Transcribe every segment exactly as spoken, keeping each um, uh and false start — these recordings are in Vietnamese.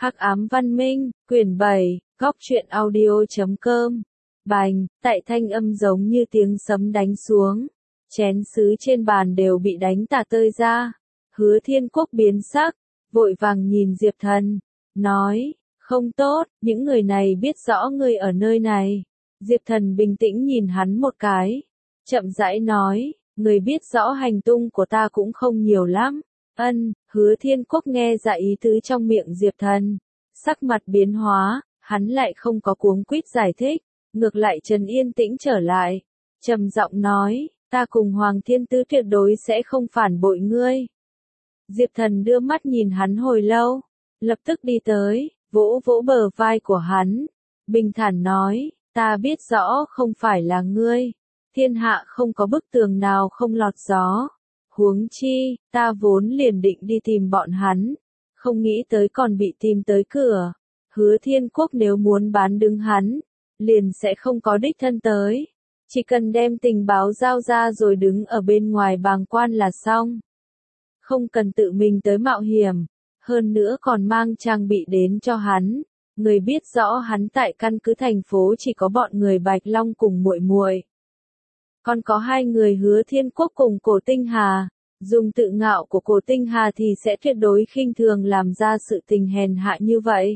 Hắc ám văn minh, quyển bảy, góc truyện audio chấm com. Bành, tại thanh âm giống như tiếng sấm đánh xuống. Chén sứ trên bàn đều bị đánh tả tơi ra. Hứa Thiên Quốc biến sắc, vội vàng nhìn Diệp Thần, nói, không tốt, những người này biết rõ ngươi ở nơi này. Diệp Thần bình tĩnh nhìn hắn một cái, chậm rãi nói, người biết rõ hành tung của ta cũng không nhiều lắm. Ân, Hứa Thiên Quốc nghe ra ý tứ trong miệng Diệp Thần, sắc mặt biến hóa, hắn lại không có cuống quýt giải thích, ngược lại trấn yên tĩnh trở lại, trầm giọng nói, ta cùng Hoàng Thiên Tứ tuyệt đối sẽ không phản bội ngươi. Diệp Thần đưa mắt nhìn hắn hồi lâu, lập tức đi tới, vỗ vỗ bờ vai của hắn, bình thản nói, ta biết rõ không phải là ngươi, thiên hạ không có bức tường nào không lọt gió. Huống chi, ta vốn liền định đi tìm bọn hắn, không nghĩ tới còn bị tìm tới cửa. Hứa Thiên Quốc nếu muốn bán đứng hắn, liền sẽ không có đích thân tới. Chỉ cần đem tình báo giao ra rồi đứng ở bên ngoài bàng quan là xong. Không cần tự mình tới mạo hiểm, hơn nữa còn mang trang bị đến cho hắn. Người biết rõ hắn tại căn cứ thành phố chỉ có bọn người Bạch Long cùng muội muội. Còn có hai người Hứa Thiên Quốc cùng Cổ Tinh Hà, dùng tự ngạo của Cổ Tinh Hà thì sẽ tuyệt đối khinh thường làm ra sự tình hèn hạ như vậy.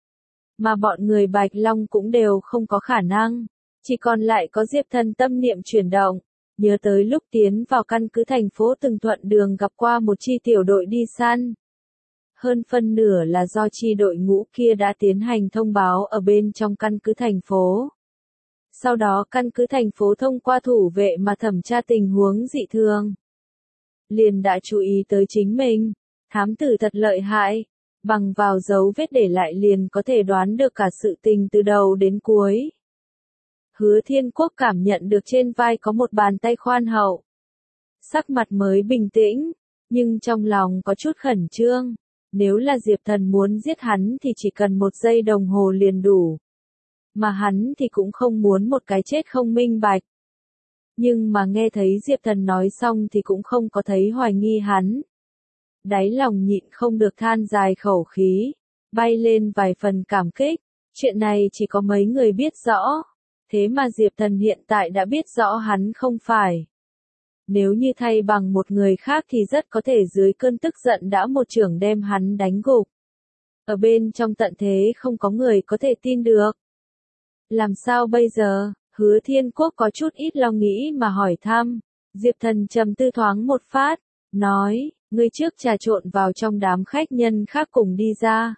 Mà bọn người Bạch Long cũng đều không có khả năng, chỉ còn lại có Diệp Thần tâm niệm chuyển động, nhớ tới lúc tiến vào căn cứ thành phố từng thuận đường gặp qua một chi tiểu đội đi săn. Hơn phân nửa là do chi đội ngũ kia đã tiến hành thông báo ở bên trong căn cứ thành phố. Sau đó căn cứ thành phố thông qua thủ vệ mà thẩm tra tình huống dị thường. Liền đã chú ý tới chính mình, thám tử thật lợi hại, bằng vào dấu vết để lại liền có thể đoán được cả sự tình từ đầu đến cuối. Hứa Thiên Quốc cảm nhận được trên vai có một bàn tay khoan hậu. Sắc mặt mới bình tĩnh, nhưng trong lòng có chút khẩn trương. Nếu là Diệp Thần muốn giết hắn thì chỉ cần một giây đồng hồ liền đủ. Mà hắn thì cũng không muốn một cái chết không minh bạch. Nhưng mà nghe thấy Diệp Thần nói xong thì cũng không có thấy hoài nghi hắn. Đáy lòng nhịn không được than dài khẩu khí, bay lên vài phần cảm kích, chuyện này chỉ có mấy người biết rõ, thế mà Diệp Thần hiện tại đã biết rõ hắn không phải. Nếu như thay bằng một người khác thì rất có thể dưới cơn tức giận đã một chưởng đem hắn đánh gục. Ở bên trong tận thế không có người có thể tin được. Làm sao bây giờ? Hứa Thiên Quốc có chút ít lo nghĩ mà hỏi thăm. Diệp Thần trầm tư thoáng một phát, nói, ngươi trước trà trộn vào trong đám khách nhân khác cùng đi ra.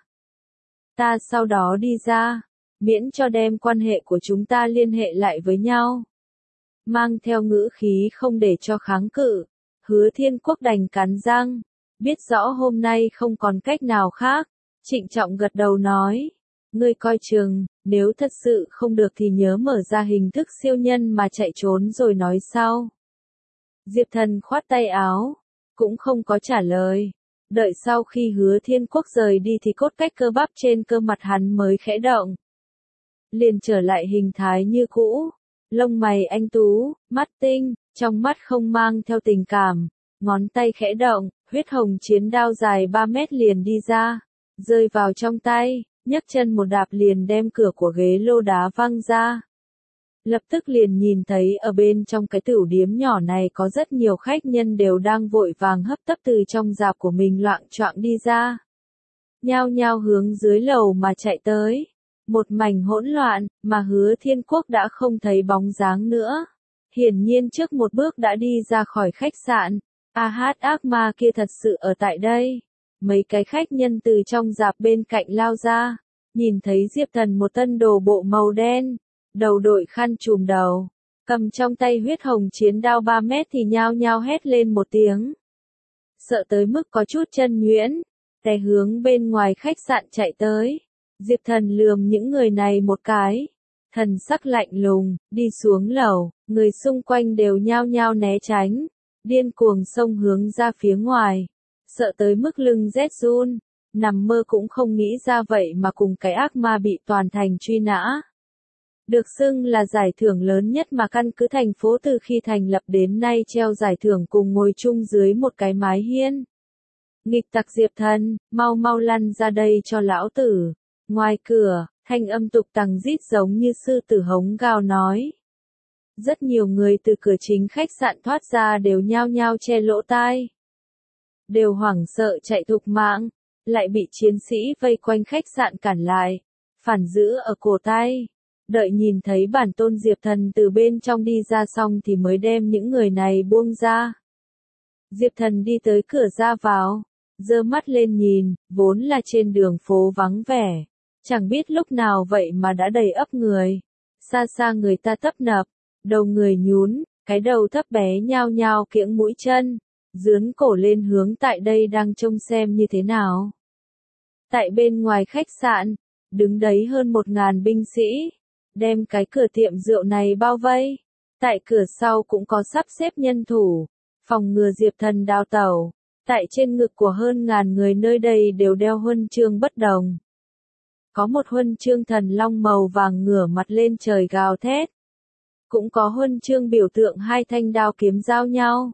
Ta sau đó đi ra, miễn cho đem quan hệ của chúng ta liên hệ lại với nhau. Mang theo ngữ khí không để cho kháng cự, Hứa Thiên Quốc đành cắn răng, biết rõ hôm nay không còn cách nào khác, trịnh trọng gật đầu nói, ngươi coi chừng, nếu thật sự không được thì nhớ mở ra hình thức siêu nhân mà chạy trốn rồi nói sau. Diệp Thần khoát tay áo, cũng không có trả lời, đợi sau khi Hứa Thiên Quốc rời đi thì cốt cách cơ bắp trên cơ mặt hắn mới khẽ động. Liền trở lại hình thái như cũ. Lông mày anh tú, mắt tinh, trong mắt không mang theo tình cảm, ngón tay khẽ động, huyết hồng chiến đao dài ba mét liền đi ra, rơi vào trong tay, nhấc chân một đạp liền đem cửa của ghế lô đá văng ra. Lập tức liền nhìn thấy ở bên trong cái tửu điếm nhỏ này có rất nhiều khách nhân đều đang vội vàng hấp tấp từ trong rạp của mình loạng choạng đi ra. Nhao nhao hướng dưới lầu mà chạy tới. Một mảnh hỗn loạn, mà Hứa Thiên Quốc đã không thấy bóng dáng nữa. Hiển nhiên trước một bước đã đi ra khỏi khách sạn. A hát ác ma kia thật sự ở tại đây. Mấy cái khách nhân từ trong rạp bên cạnh lao ra. Nhìn thấy Diệp Thần một thân đồ bộ màu đen. Đầu đội khăn trùm đầu. Cầm trong tay huyết hồng chiến đao ba mét thì nhao nhao hét lên một tiếng. Sợ tới mức có chút chân nhuyễn. Té hướng bên ngoài khách sạn chạy tới. Diệp Thần lườm những người này một cái, thần sắc lạnh lùng, đi xuống lầu, người xung quanh đều nhao nhao né tránh, điên cuồng xông hướng ra phía ngoài, sợ tới mức lưng rét run, nằm mơ cũng không nghĩ ra vậy mà cùng cái ác ma bị toàn thành truy nã. Được xưng là giải thưởng lớn nhất mà căn cứ thành phố từ khi thành lập đến nay treo giải thưởng cùng ngồi chung dưới một cái mái hiên. Nghịch tặc Diệp Thần, mau mau lăn ra đây cho lão tử. Ngoài cửa, thanh âm tục tằng rít giống như sư tử hống gào nói. Rất nhiều người từ cửa chính khách sạn thoát ra đều nhao nhao che lỗ tai. Đều hoảng sợ chạy thục mạng, lại bị chiến sĩ vây quanh khách sạn cản lại, phản giữ ở cổ tay. Đợi nhìn thấy bản tôn Diệp Thần từ bên trong đi ra xong thì mới đem những người này buông ra. Diệp Thần đi tới cửa ra vào, giơ mắt lên nhìn, vốn là trên đường phố vắng vẻ. Chẳng biết lúc nào vậy mà đã đầy ắp người. Xa xa người ta tấp nập, đầu người nhún, cái đầu thấp bé nhao nhao kiễng mũi chân, dướn cổ lên hướng tại đây đang trông xem như thế nào. Tại bên ngoài khách sạn, đứng đấy hơn một ngàn binh sĩ, đem cái cửa tiệm rượu này bao vây. Tại cửa sau cũng có sắp xếp nhân thủ, phòng ngừa Diệp Thần đào tẩu. Tại trên ngực của hơn ngàn người nơi đây đều đeo huân chương bất đồng. Có một huân chương thần long màu vàng ngửa mặt lên trời gào thét. Cũng có huân chương biểu tượng hai thanh đao kiếm giao nhau.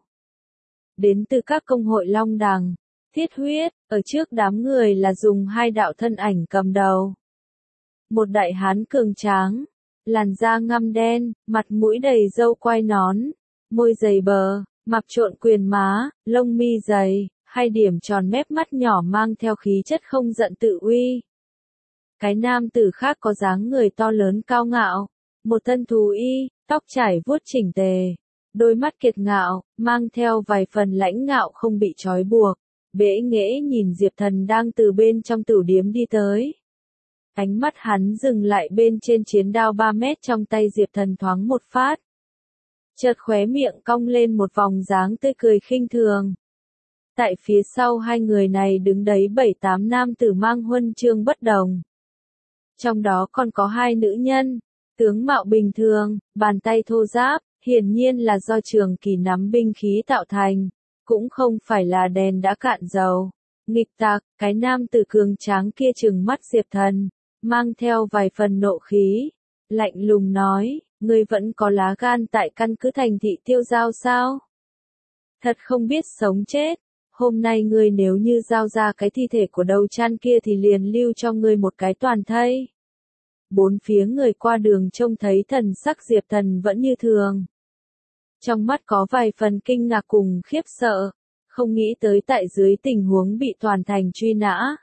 Đến từ các công hội Long Đằng, Thiết Huyết, ở trước đám người là dùng hai đạo thân ảnh cầm đầu. Một đại hán cường tráng, làn da ngăm đen, mặt mũi đầy râu quai nón, môi dày bờ, mập trộn quyền má, lông mi dày, hai điểm tròn mép mắt nhỏ mang theo khí chất không giận tự uy. Cái nam tử khác có dáng người to lớn cao ngạo, một thân thú y, tóc trải vuốt chỉnh tề, đôi mắt kiệt ngạo, mang theo vài phần lãnh ngạo không bị trói buộc, bẽ nghễ nhìn Diệp Thần đang từ bên trong tửu điếm đi tới. Ánh mắt hắn dừng lại bên trên chiến đao ba mét trong tay Diệp Thần thoáng một phát. Chợt khóe miệng cong lên một vòng dáng tươi cười khinh thường. Tại phía sau hai người này đứng đấy bảy tám nam tử mang huân chương bất đồng. Trong đó còn có hai nữ nhân, tướng mạo bình thường, bàn tay thô ráp, hiển nhiên là do Trường Kỳ nắm binh khí tạo thành, cũng không phải là đèn đã cạn dầu. Nghịch tặc, cái nam tử cường tráng kia trừng mắt Diệp Thần, mang theo vài phần nộ khí, lạnh lùng nói, ngươi vẫn có lá gan tại căn cứ thành thị Tiêu Giao sao? Thật không biết sống chết, hôm nay ngươi nếu như giao ra cái thi thể của đầu chăn kia thì liền lưu cho ngươi một cái toàn thây. Bốn phía người qua đường trông thấy thần sắc Diệp Thần vẫn như thường. Trong mắt có vài phần kinh ngạc cùng khiếp sợ, không nghĩ tới tại dưới tình huống bị toàn thành truy nã.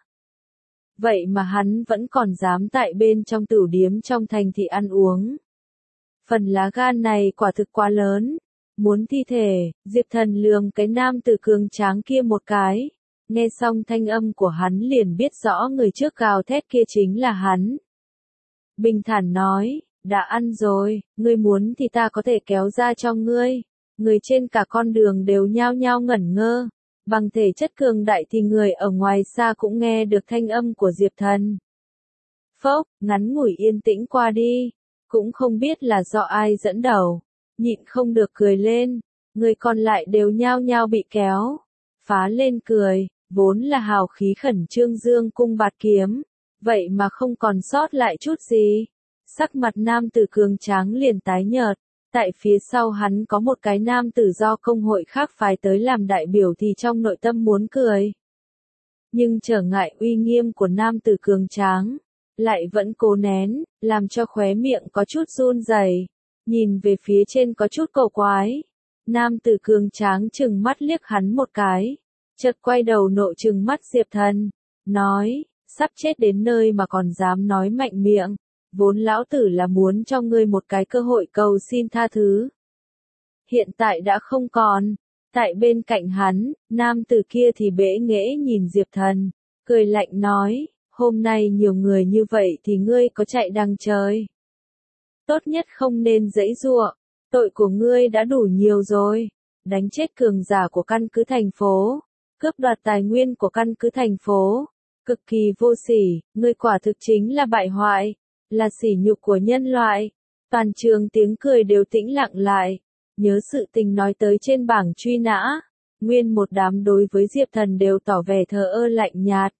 Vậy mà hắn vẫn còn dám tại bên trong tửu điếm trong thành thị ăn uống. Phần lá gan này quả thực quá lớn. Muốn thi thể, Diệp Thần lườm cái nam tử cường tráng kia một cái. Nghe xong thanh âm của hắn liền biết rõ người trước gào thét kia chính là hắn. Bình thản nói, đã ăn rồi, ngươi muốn thì ta có thể kéo ra cho ngươi. Người trên cả con đường đều nhao nhao ngẩn ngơ. Bằng thể chất cường đại thì người ở ngoài xa cũng nghe được thanh âm của Diệp Thần. Phốc, ngắn ngủi yên tĩnh qua đi. Cũng không biết là do ai dẫn đầu. Nhịn không được cười lên. Người còn lại đều nhao nhao bị kéo. Phá lên cười, vốn là hào khí khẩn trương dương cung bạt kiếm. Vậy mà không còn sót lại chút gì. Sắc mặt nam tử cường tráng liền tái nhợt. Tại phía sau hắn có một cái nam tử do công hội khác phái tới làm đại biểu thì trong nội tâm muốn cười. Nhưng trở ngại uy nghiêm của nam tử cường tráng, lại vẫn cố nén, làm cho khóe miệng có chút run rẩy, nhìn về phía trên có chút cầu quái. Nam tử cường tráng trừng mắt liếc hắn một cái, chợt quay đầu nộ trừng mắt Diệp Thần, nói, sắp chết đến nơi mà còn dám nói mạnh miệng. Vốn lão tử là muốn cho ngươi một cái cơ hội cầu xin tha thứ. Hiện tại đã không còn. Tại bên cạnh hắn, nam tử kia thì bẽ nghễ nhìn Diệp Thần, cười lạnh nói, hôm nay nhiều người như vậy thì ngươi có chạy đằng trời. Tốt nhất không nên giãy giụa, tội của ngươi đã đủ nhiều rồi. Đánh chết cường giả của căn cứ thành phố, cướp đoạt tài nguyên của căn cứ thành phố, cực kỳ vô sỉ, ngươi quả thực chính là bại hoại. Là sỉ nhục của nhân loại. Toàn trường tiếng cười đều tĩnh lặng lại. Nhớ sự tình nói tới trên bảng truy nã. Nguyên một đám đối với Diệp Thần đều tỏ vẻ thờ ơ lạnh nhạt.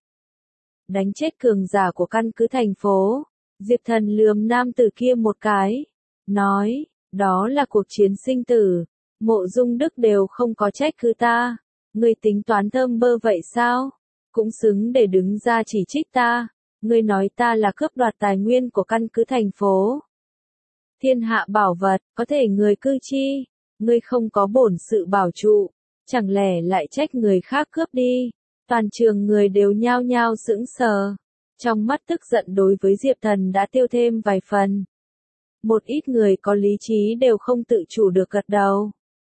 Đánh chết cường giả của căn cứ thành phố. Diệp Thần lườm nam tử kia một cái. Nói, đó là cuộc chiến sinh tử. Mộ Dung Đức đều không có trách cứ ta. Ngươi tính toán thơm bơ vậy sao? Cũng xứng để đứng ra chỉ trích ta. Ngươi nói ta là cướp đoạt tài nguyên của căn cứ thành phố. Thiên hạ bảo vật, có thể người cư chi. Ngươi không có bổn sự bảo trụ. Chẳng lẽ lại trách người khác cướp đi. Toàn trường người đều nhao nhao sững sờ. Trong mắt tức giận đối với Diệp Thần đã tiêu thêm vài phần. Một ít người có lý trí đều không tự chủ được gật đầu.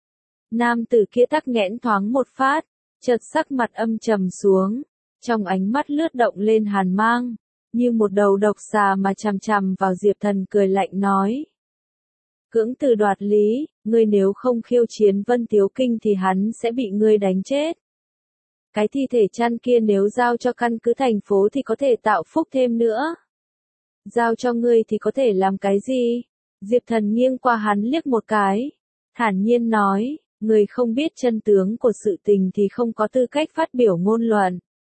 Nam tử kia tắc nghẽn thoáng một phát, chợt sắc mặt âm trầm xuống, trong ánh mắt lướt động lên hàn mang, như một đầu độc xà mà chằm chằm vào Diệp Thần cười lạnh nói. Cưỡng từ đoạt lý, ngươi nếu không khiêu chiến Vân Tiếu Kinh thì hắn sẽ bị ngươi đánh chết. Cái thi thể chăn kia nếu giao cho căn cứ thành phố thì có thể tạo phúc thêm nữa. Giao cho ngươi thì có thể làm cái gì? Diệp Thần nghiêng qua hắn liếc một cái, thản nhiên nói, người không biết chân tướng của sự tình thì không có tư cách phát biểu ngôn luận.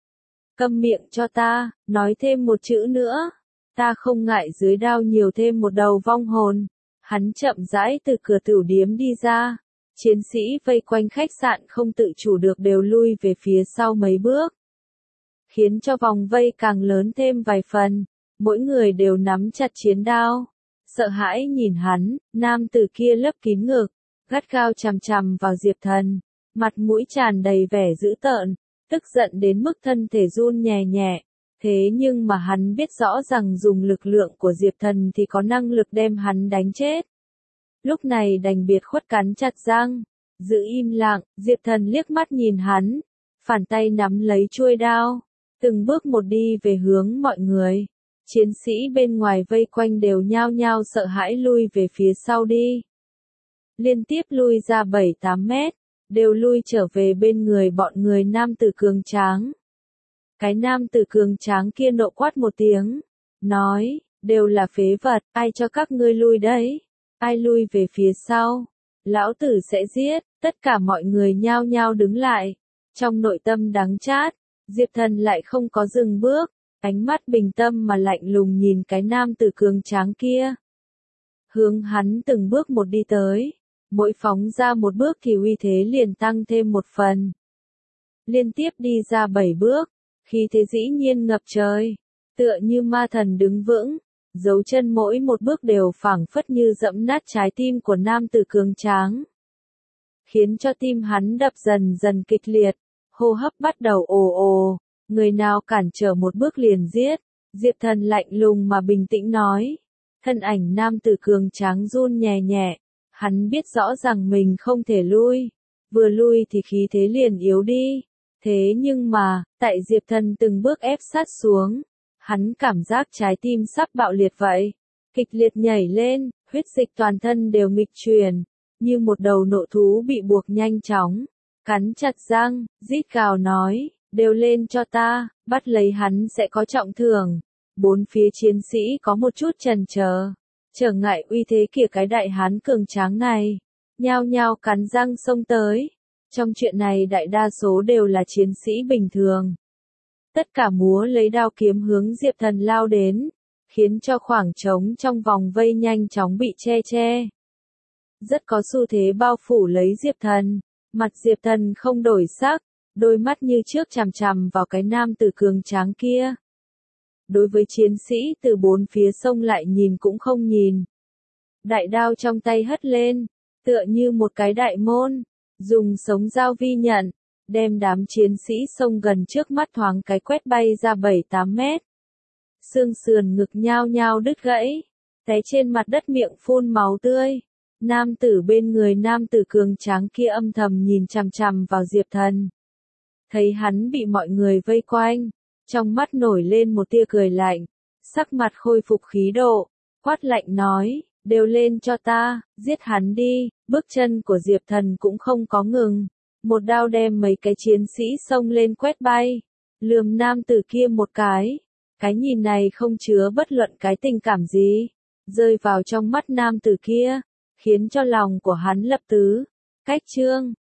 Câm miệng cho ta, nói thêm một chữ nữa, ta không ngại dưới đao nhiều thêm một đầu vong hồn. Hắn chậm rãi từ cửa tửu điếm đi ra, chiến sĩ vây quanh khách sạn không tự chủ được đều lui về phía sau mấy bước, khiến cho vòng vây càng lớn thêm vài phần. Mỗi người đều nắm chặt chiến đao, sợ hãi nhìn hắn. Nam tử kia lấp kín ngực, gắt gao chằm chằm vào Diệp Thần, mặt mũi tràn đầy vẻ dữ tợn, tức giận đến mức thân thể run nhẹ nhẹ. Thế nhưng mà hắn biết rõ rằng dùng lực lượng của Diệp Thần thì có năng lực đem hắn đánh chết. Lúc này đành biệt khuất cắn chặt răng, giữ im lặng. Diệp Thần liếc mắt nhìn hắn, phản tay nắm lấy chuôi đao, từng bước một đi về hướng mọi người. Chiến sĩ bên ngoài vây quanh đều nhao nhao sợ hãi lui về phía sau đi. Liên tiếp lui ra bảy tám mét, đều lui trở về bên người bọn người nam tử cường tráng. Cái nam tử cường tráng kia nộ quát một tiếng, nói, đều là phế vật, ai cho các ngươi lui đấy? Ai lui về phía sau? Lão tử sẽ giết. Tất cả mọi người nhao nhao đứng lại. Trong nội tâm đắng chát, Diệp Thần lại không có dừng bước. Ánh mắt bình tâm mà lạnh lùng nhìn cái nam tử cường tráng kia. Hướng hắn từng bước một đi tới. Mỗi phóng ra một bước thì uy thế liền tăng thêm một phần. Liên tiếp đi ra bảy bước, khí thế dĩ nhiên ngập trời. Tựa như ma thần đứng vững, dấu chân mỗi một bước đều phảng phất như dẫm nát trái tim của nam tử cường tráng. Khiến cho tim hắn đập dần dần kịch liệt, hô hấp bắt đầu ồ ồ. Người nào cản trở một bước liền giết. Diệp Thần lạnh lùng mà bình tĩnh nói. Thân ảnh nam tử cường tráng run nhẹ nhẹ. Hắn biết rõ rằng mình không thể lui. Vừa lui thì khí thế liền yếu đi. Thế nhưng mà, tại Diệp Thần từng bước ép sát xuống, hắn cảm giác trái tim sắp bạo liệt vậy. Kịch liệt nhảy lên, huyết dịch toàn thân đều nghịch chuyển, như một đầu nộ thú bị buộc nhanh chóng. Cắn chặt răng, rít gào nói. Đều lên cho ta, bắt lấy hắn sẽ có trọng thưởng. Bốn phía chiến sĩ có một chút chần chờ, trở ngại uy thế kia cái đại hán cường tráng này, nhao nhao cắn răng xông tới. Trong chuyện này đại đa số đều là chiến sĩ bình thường. Tất cả múa lấy đao kiếm hướng Diệp Thần lao đến, khiến cho khoảng trống trong vòng vây nhanh chóng bị che che. Rất có xu thế bao phủ lấy Diệp Thần, mặt Diệp Thần không đổi sắc. Đôi mắt như trước chằm chằm vào cái nam tử cường tráng kia. Đối với chiến sĩ từ bốn phía sông lại nhìn cũng không nhìn. Đại đao trong tay hất lên, tựa như một cái đại môn, dùng sống dao vi nhận, đem đám chiến sĩ sông gần trước mắt thoáng cái quét bay ra bảy tám mét. Xương sườn ngực nhao nhao đứt gãy, té trên mặt đất miệng phun máu tươi. Nam tử bên người nam tử cường tráng kia âm thầm nhìn chằm chằm vào Diệp Thần. Thấy hắn bị mọi người vây quanh, trong mắt nổi lên một tia cười lạnh, sắc mặt khôi phục khí độ, quát lạnh nói, đều lên cho ta, giết hắn đi. Bước chân của Diệp Thần cũng không có ngừng, một đao đem mấy cái chiến sĩ xông lên quét bay, lườm nam tử kia một cái, cái nhìn này không chứa bất luận cái tình cảm gì, rơi vào trong mắt nam tử kia, khiến cho lòng của hắn lập tứ, cách trương.